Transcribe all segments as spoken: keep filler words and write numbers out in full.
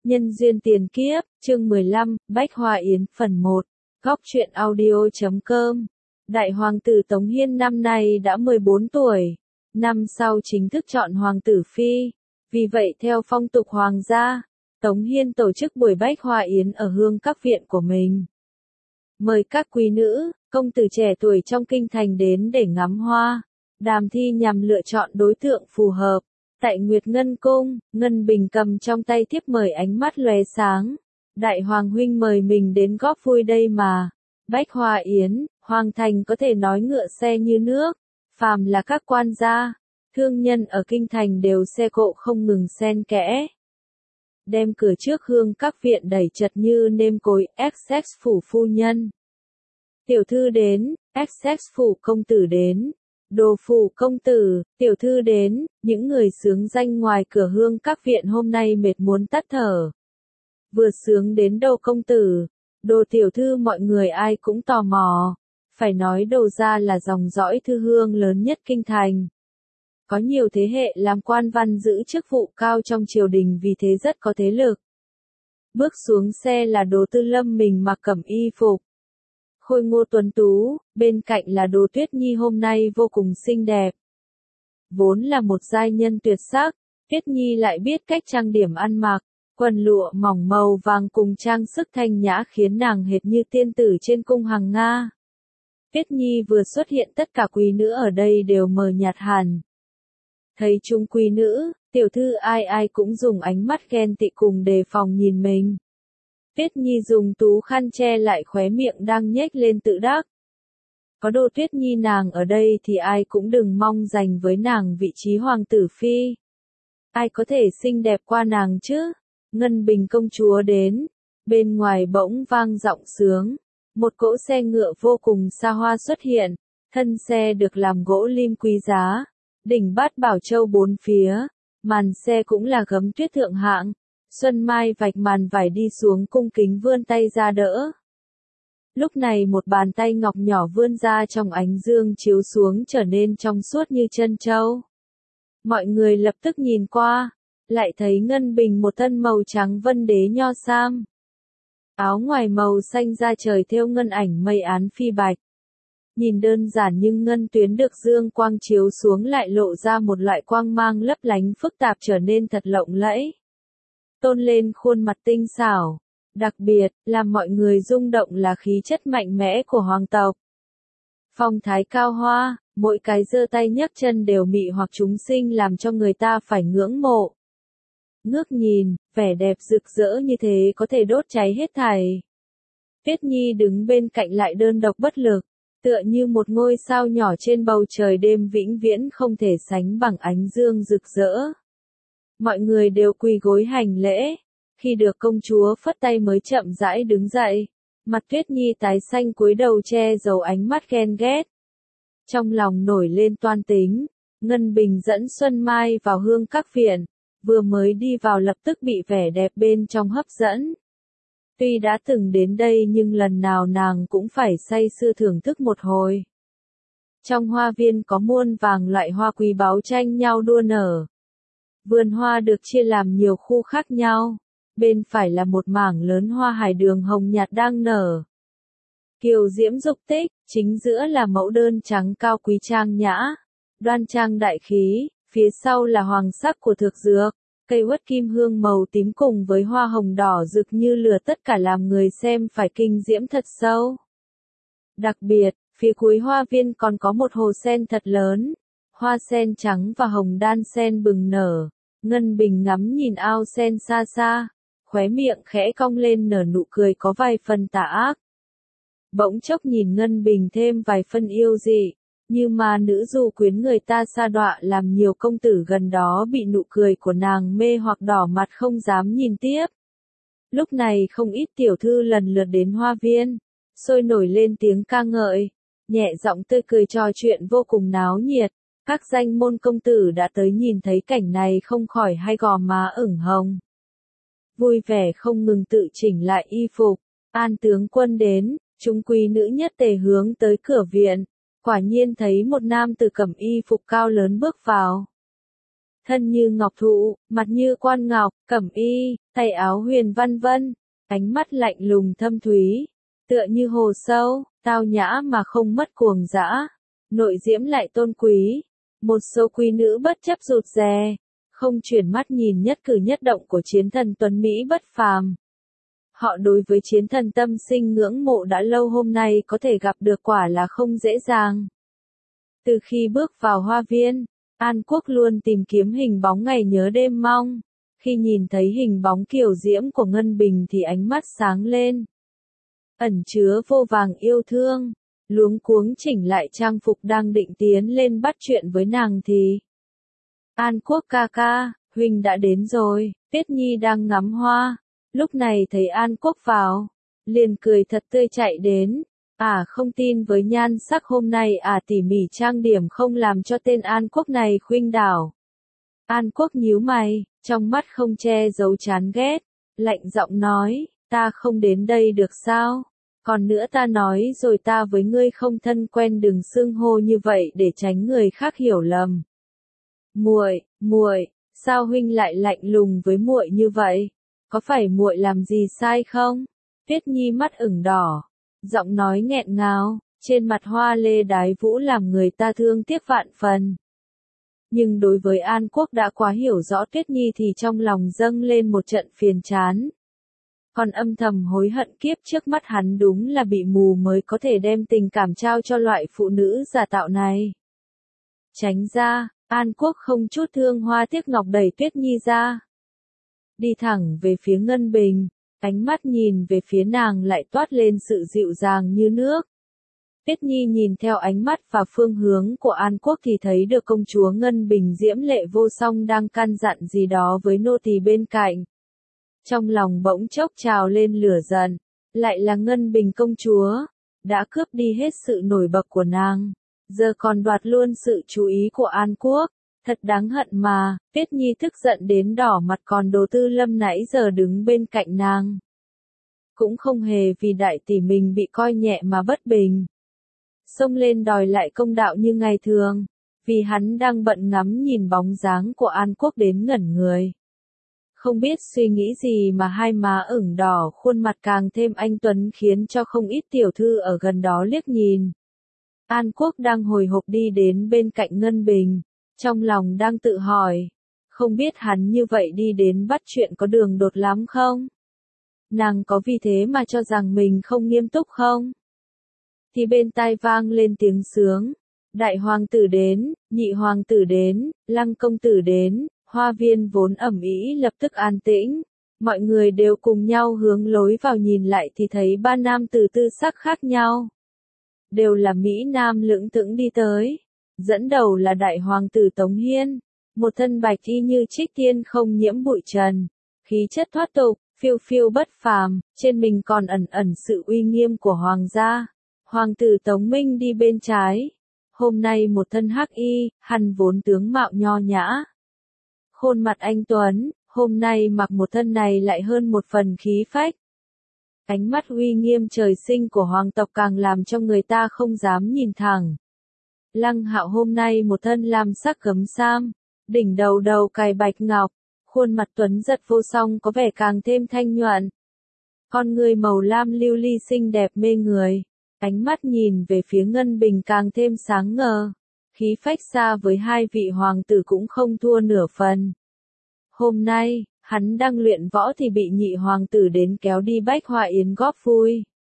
Nhân duyên tiền kiếp, chương mười lăm, Bách Hoa Yến, phần một, góc truyện audio chấm com. Đại hoàng tử Tống Hiên năm nay đã mười bốn tuổi, năm sau chính thức chọn hoàng tử phi. Vì vậy theo phong tục hoàng gia, Tống Hiên tổ chức buổi Bách Hoa Yến ở hương các viện của mình. Mời các quý nữ, công tử trẻ tuổi trong kinh thành đến để ngắm hoa, đàm thi nhằm lựa chọn đối tượng phù hợp. Tại Nguyệt Ngân Cung, Ngân Bình cầm trong tay thiếp mời ánh mắt lóe sáng. Đại hoàng huynh mời mình đến góp vui đây mà. Bách Hoa Yến, hoàng thành có thể nói ngựa xe như nước. Phàm là các quan gia, thương nhân ở kinh thành đều xe cộ không ngừng xen kẽ. Đem cửa trước hương các viện đẩy chật như nêm cối, ét ét phủ phu nhân. Tiểu thư đến, ét ét phủ công tử đến. Đồ phủ công tử, tiểu thư đến, những người sướng danh ngoài cửa hương các viện hôm nay mệt muốn tắt thở. Vừa sướng đến đâu công tử, đồ tiểu thư mọi người ai cũng tò mò. Phải nói đồ gia là dòng dõi thư hương lớn nhất kinh thành. Có nhiều thế hệ làm quan văn giữ chức vụ cao trong triều đình vì thế rất có thế lực. Bước xuống xe là đồ tư lâm mình mặc cẩm y phục. Khôi ngô tuấn tú, bên cạnh là Đồ Tuyết Nhi hôm nay vô cùng xinh đẹp. Vốn là một giai nhân tuyệt sắc, Tuyết Nhi lại biết cách trang điểm ăn mặc, quần lụa mỏng màu vàng cùng trang sức thanh nhã khiến nàng hệt như tiên tử trên cung hàng Nga. Tuyết Nhi vừa xuất hiện tất cả quý nữ ở đây đều mờ nhạt hẳn. Thấy chúng quý nữ, tiểu thư ai ai cũng dùng ánh mắt ghen tị cùng đề phòng nhìn mình. Tuyết Nhi dùng tú khăn che lại khóe miệng đang nhếch lên tự đắc. Có Đồ Tuyết Nhi nàng ở đây thì ai cũng đừng mong giành với nàng vị trí hoàng tử phi. Ai có thể xinh đẹp qua nàng chứ? Ngân Bình công chúa đến. Bên ngoài bỗng vang giọng sướng. Một cỗ xe ngựa vô cùng xa hoa xuất hiện. Thân xe được làm gỗ lim quý giá. Đỉnh bát bảo châu bốn phía. Màn xe cũng là gấm tuyết thượng hạng. Xuân Mai vạch màn vải đi xuống cung kính vươn tay ra đỡ. Lúc này một bàn tay ngọc nhỏ vươn ra trong ánh dương chiếu xuống trở nên trong suốt như chân châu. Mọi người lập tức nhìn qua, lại thấy Ngân Bình một thân màu trắng vân đế nho sam. Áo ngoài màu xanh da trời thêu ngân ảnh mây án phi bạch. Nhìn đơn giản nhưng ngân tuyến được dương quang chiếu xuống lại lộ ra một loại quang mang lấp lánh phức tạp trở nên thật lộng lẫy. Tôn lên khuôn mặt tinh xảo, đặc biệt, làm mọi người rung động là khí chất mạnh mẽ của hoàng tộc. Phong thái cao hoa, mỗi cái giơ tay nhấc chân đều mị hoặc chúng sinh làm cho người ta phải ngưỡng mộ. Ngước nhìn, vẻ đẹp rực rỡ như thế có thể đốt cháy hết thảy. Tuyết Nhi đứng bên cạnh lại đơn độc bất lực, tựa như một ngôi sao nhỏ trên bầu trời đêm vĩnh viễn không thể sánh bằng ánh dương rực rỡ. Mọi người đều quỳ gối hành lễ, khi được công chúa phất tay mới chậm rãi đứng dậy, mặt Tuyết Nhi tái xanh cúi đầu che giấu ánh mắt ghen ghét. Trong lòng nổi lên toan tính, Ngân Bình dẫn Xuân Mai vào hương các viện, vừa mới đi vào lập tức bị vẻ đẹp bên trong hấp dẫn. Tuy đã từng đến đây nhưng lần nào nàng cũng phải say sưa thưởng thức một hồi. Trong hoa viên có muôn vàng loại hoa quý báu tranh nhau đua nở. Vườn hoa được chia làm nhiều khu khác nhau, bên phải là một mảng lớn hoa hải đường hồng nhạt đang nở. Kiều diễm dục tích, chính giữa là mẫu đơn trắng cao quý trang nhã, đoan trang đại khí, phía sau là hoàng sắc của thực dược, cây uất kim hương màu tím cùng với hoa hồng đỏ rực như lửa tất cả làm người xem phải kinh diễm thật sâu. Đặc biệt, phía cuối hoa viên còn có một hồ sen thật lớn, hoa sen trắng và hồng đan sen bừng nở. Ngân Bình ngắm nhìn ao sen xa xa, khóe miệng khẽ cong lên nở nụ cười có vài phần tà ác. Bỗng chốc nhìn Ngân Bình thêm vài phân yêu dị, như mà nữ du quyến người ta sa đọa làm nhiều công tử gần đó bị nụ cười của nàng mê hoặc đỏ mặt không dám nhìn tiếp. Lúc này không ít tiểu thư lần lượt đến hoa viên, sôi nổi lên tiếng ca ngợi, nhẹ giọng tươi cười trò chuyện vô cùng náo nhiệt. Các danh môn công tử đã tới nhìn thấy cảnh này không khỏi hai gò má ửng hồng. Vui vẻ không ngừng tự chỉnh lại y phục, An tướng quân đến, chúng quý nữ nhất tề hướng tới cửa viện, quả nhiên thấy một nam tử cẩm y phục cao lớn bước vào. thân như ngọc thụ, mặt như quan ngọc, cẩm y, tay áo huyền văn vân, ánh mắt lạnh lùng thâm thúy, tựa như hồ sâu, tao nhã mà không mất cuồng dã, nội diễm lại tôn quý. Một số quý nữ bất chấp rụt rè, không chuyển mắt nhìn nhất cử nhất động của chiến thần tuấn Mỹ bất phàm. Họ đối với chiến thần tâm sinh ngưỡng mộ đã lâu, hôm nay có thể gặp được quả là không dễ dàng. Từ khi bước vào hoa viên, An Quốc luôn tìm kiếm hình bóng ngày nhớ đêm mong. Khi nhìn thấy hình bóng kiều diễm của Ngân Bình thì ánh mắt sáng lên. Ẩn chứa vô vàng yêu thương, luống cuống chỉnh lại trang phục đang định tiến lên bắt chuyện với nàng thì. An Quốc ca ca, huynh đã đến rồi. Tuyết Nhi đang ngắm hoa, lúc này thấy An Quốc vào, liền cười thật tươi chạy đến. À không tin với nhan sắc hôm nay à tỉ mỉ trang điểm không làm cho tên An Quốc này khuynh đảo. An Quốc nhíu mày, trong mắt không che giấu chán ghét, lạnh giọng nói, ta không đến đây được sao? Còn nữa ta nói rồi ta với ngươi không thân quen, đừng xưng hô như vậy để tránh người khác hiểu lầm. Muội, muội, sao huynh lại lạnh lùng với muội như vậy? Có phải muội làm gì sai không? Tuyết Nhi mắt ửng đỏ, giọng nói nghẹn ngào, trên mặt hoa lê đái vũ làm người ta thương tiếc vạn phần. Nhưng đối với An Quốc đã quá hiểu rõ Tuyết Nhi thì trong lòng dâng lên một trận phiền chán. Còn âm thầm hối hận kiếp trước mắt hắn đúng là bị mù mới có thể đem tình cảm trao cho loại phụ nữ giả tạo này. Tránh ra, An Quốc không chút thương hoa tiếc ngọc đẩy Tuyết Nhi ra. Đi thẳng về phía Ngân Bình, ánh mắt nhìn về phía nàng lại toát lên sự dịu dàng như nước. Tuyết Nhi nhìn theo ánh mắt và phương hướng của An Quốc thì thấy được công chúa Ngân Bình diễm lệ vô song đang căn dặn gì đó với nô tỳ bên cạnh. Trong lòng bỗng chốc trào lên lửa giận, lại là Ngân Bình công chúa, đã cướp đi hết sự nổi bật của nàng, giờ còn đoạt luôn sự chú ý của An Quốc, thật đáng hận mà. Tuyết Nhi tức giận đến đỏ mặt, còn Đồ Tư Lâm nãy giờ đứng bên cạnh nàng, cũng không hề vì đại tỷ mình bị coi nhẹ mà bất bình. Xông lên đòi lại công đạo như ngày thường, vì hắn đang bận ngắm nhìn bóng dáng của An Quốc đến ngẩn người. Không biết suy nghĩ gì mà hai má ửng đỏ, khuôn mặt càng thêm anh tuấn khiến cho không ít tiểu thư ở gần đó liếc nhìn. An Quốc đang hồi hộp đi đến bên cạnh Ngân Bình, trong lòng đang tự hỏi, không biết hắn như vậy đi đến bắt chuyện có đường đột lắm không? Nàng có vì thế mà cho rằng mình không nghiêm túc không? Thì bên tai vang lên tiếng sướng, đại hoàng tử đến, nhị hoàng tử đến, lăng công tử đến. Hoa viên vốn ẩm ĩ lập tức an tĩnh, mọi người đều cùng nhau hướng lối vào nhìn lại thì thấy ba nam tử tư sắc khác nhau. Đều là Mỹ Nam lững thững đi tới, dẫn đầu là đại hoàng tử Tống Hiên, một thân bạch y như trích tiên không nhiễm bụi trần, khí chất thoát tục, phiêu phiêu bất phàm, trên mình còn ẩn ẩn sự uy nghiêm của hoàng gia. Hoàng tử Tống Minh đi bên trái, hôm nay một thân hắc y, hắn vốn tướng mạo nho nhã, khuôn mặt anh tuấn, hôm nay mặc một thân này lại hơn một phần khí phách. Ánh mắt uy nghiêm trời sinh của hoàng tộc càng làm cho người ta không dám nhìn thẳng. Lăng Hạo hôm nay một thân lam sắc gấm sam, đỉnh đầu đầu cài bạch ngọc, khuôn mặt tuấn giật vô song có vẻ càng thêm thanh nhuận. Con người màu lam lưu ly xinh đẹp mê người, ánh mắt nhìn về phía Ngân Bình càng thêm sáng ngời. Khí phách xa với hai vị hoàng tử cũng không thua nửa phần. Hôm nay, hắn đang luyện võ thì bị nhị hoàng tử đến kéo đi Bách Hoa Yến góp vui.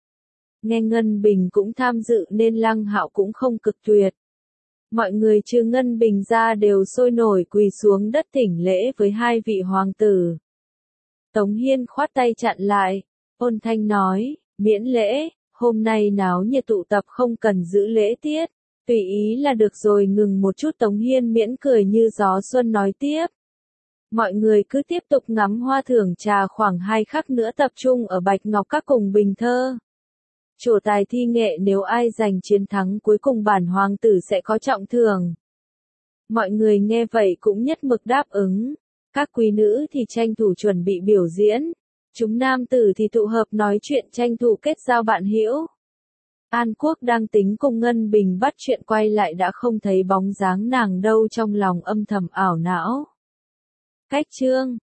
Nghe Ngân Bình cũng tham dự nên Lăng Hạo cũng không cực tuyệt. Mọi người trừ Ngân Bình ra đều sôi nổi quỳ xuống đất thỉnh lễ với hai vị hoàng tử. Tống Hiên khoát tay chặn lại, ôn thanh nói, miễn lễ, hôm nay náo nhiệt tụ tập không cần giữ lễ tiết. Tùy ý là được rồi. Ngừng một chút, Tống Hiên miễn cười như gió xuân nói tiếp. Mọi người cứ tiếp tục ngắm hoa thưởng trà, khoảng hai khắc nữa tập trung ở Bạch Ngọc Các cùng Bình Thơ. Trổ tài thi nghệ, nếu ai giành chiến thắng cuối cùng bản hoàng tử sẽ có trọng thưởng. Mọi người nghe vậy cũng nhất mực đáp ứng. Các quý nữ thì tranh thủ chuẩn bị biểu diễn. Chúng nam tử thì tụ hợp nói chuyện tranh thủ kết giao bạn hữu. An Quốc đang tính cùng Ngân Bình bắt chuyện quay lại đã không thấy bóng dáng nàng đâu, trong lòng âm thầm ảo não. Cách chương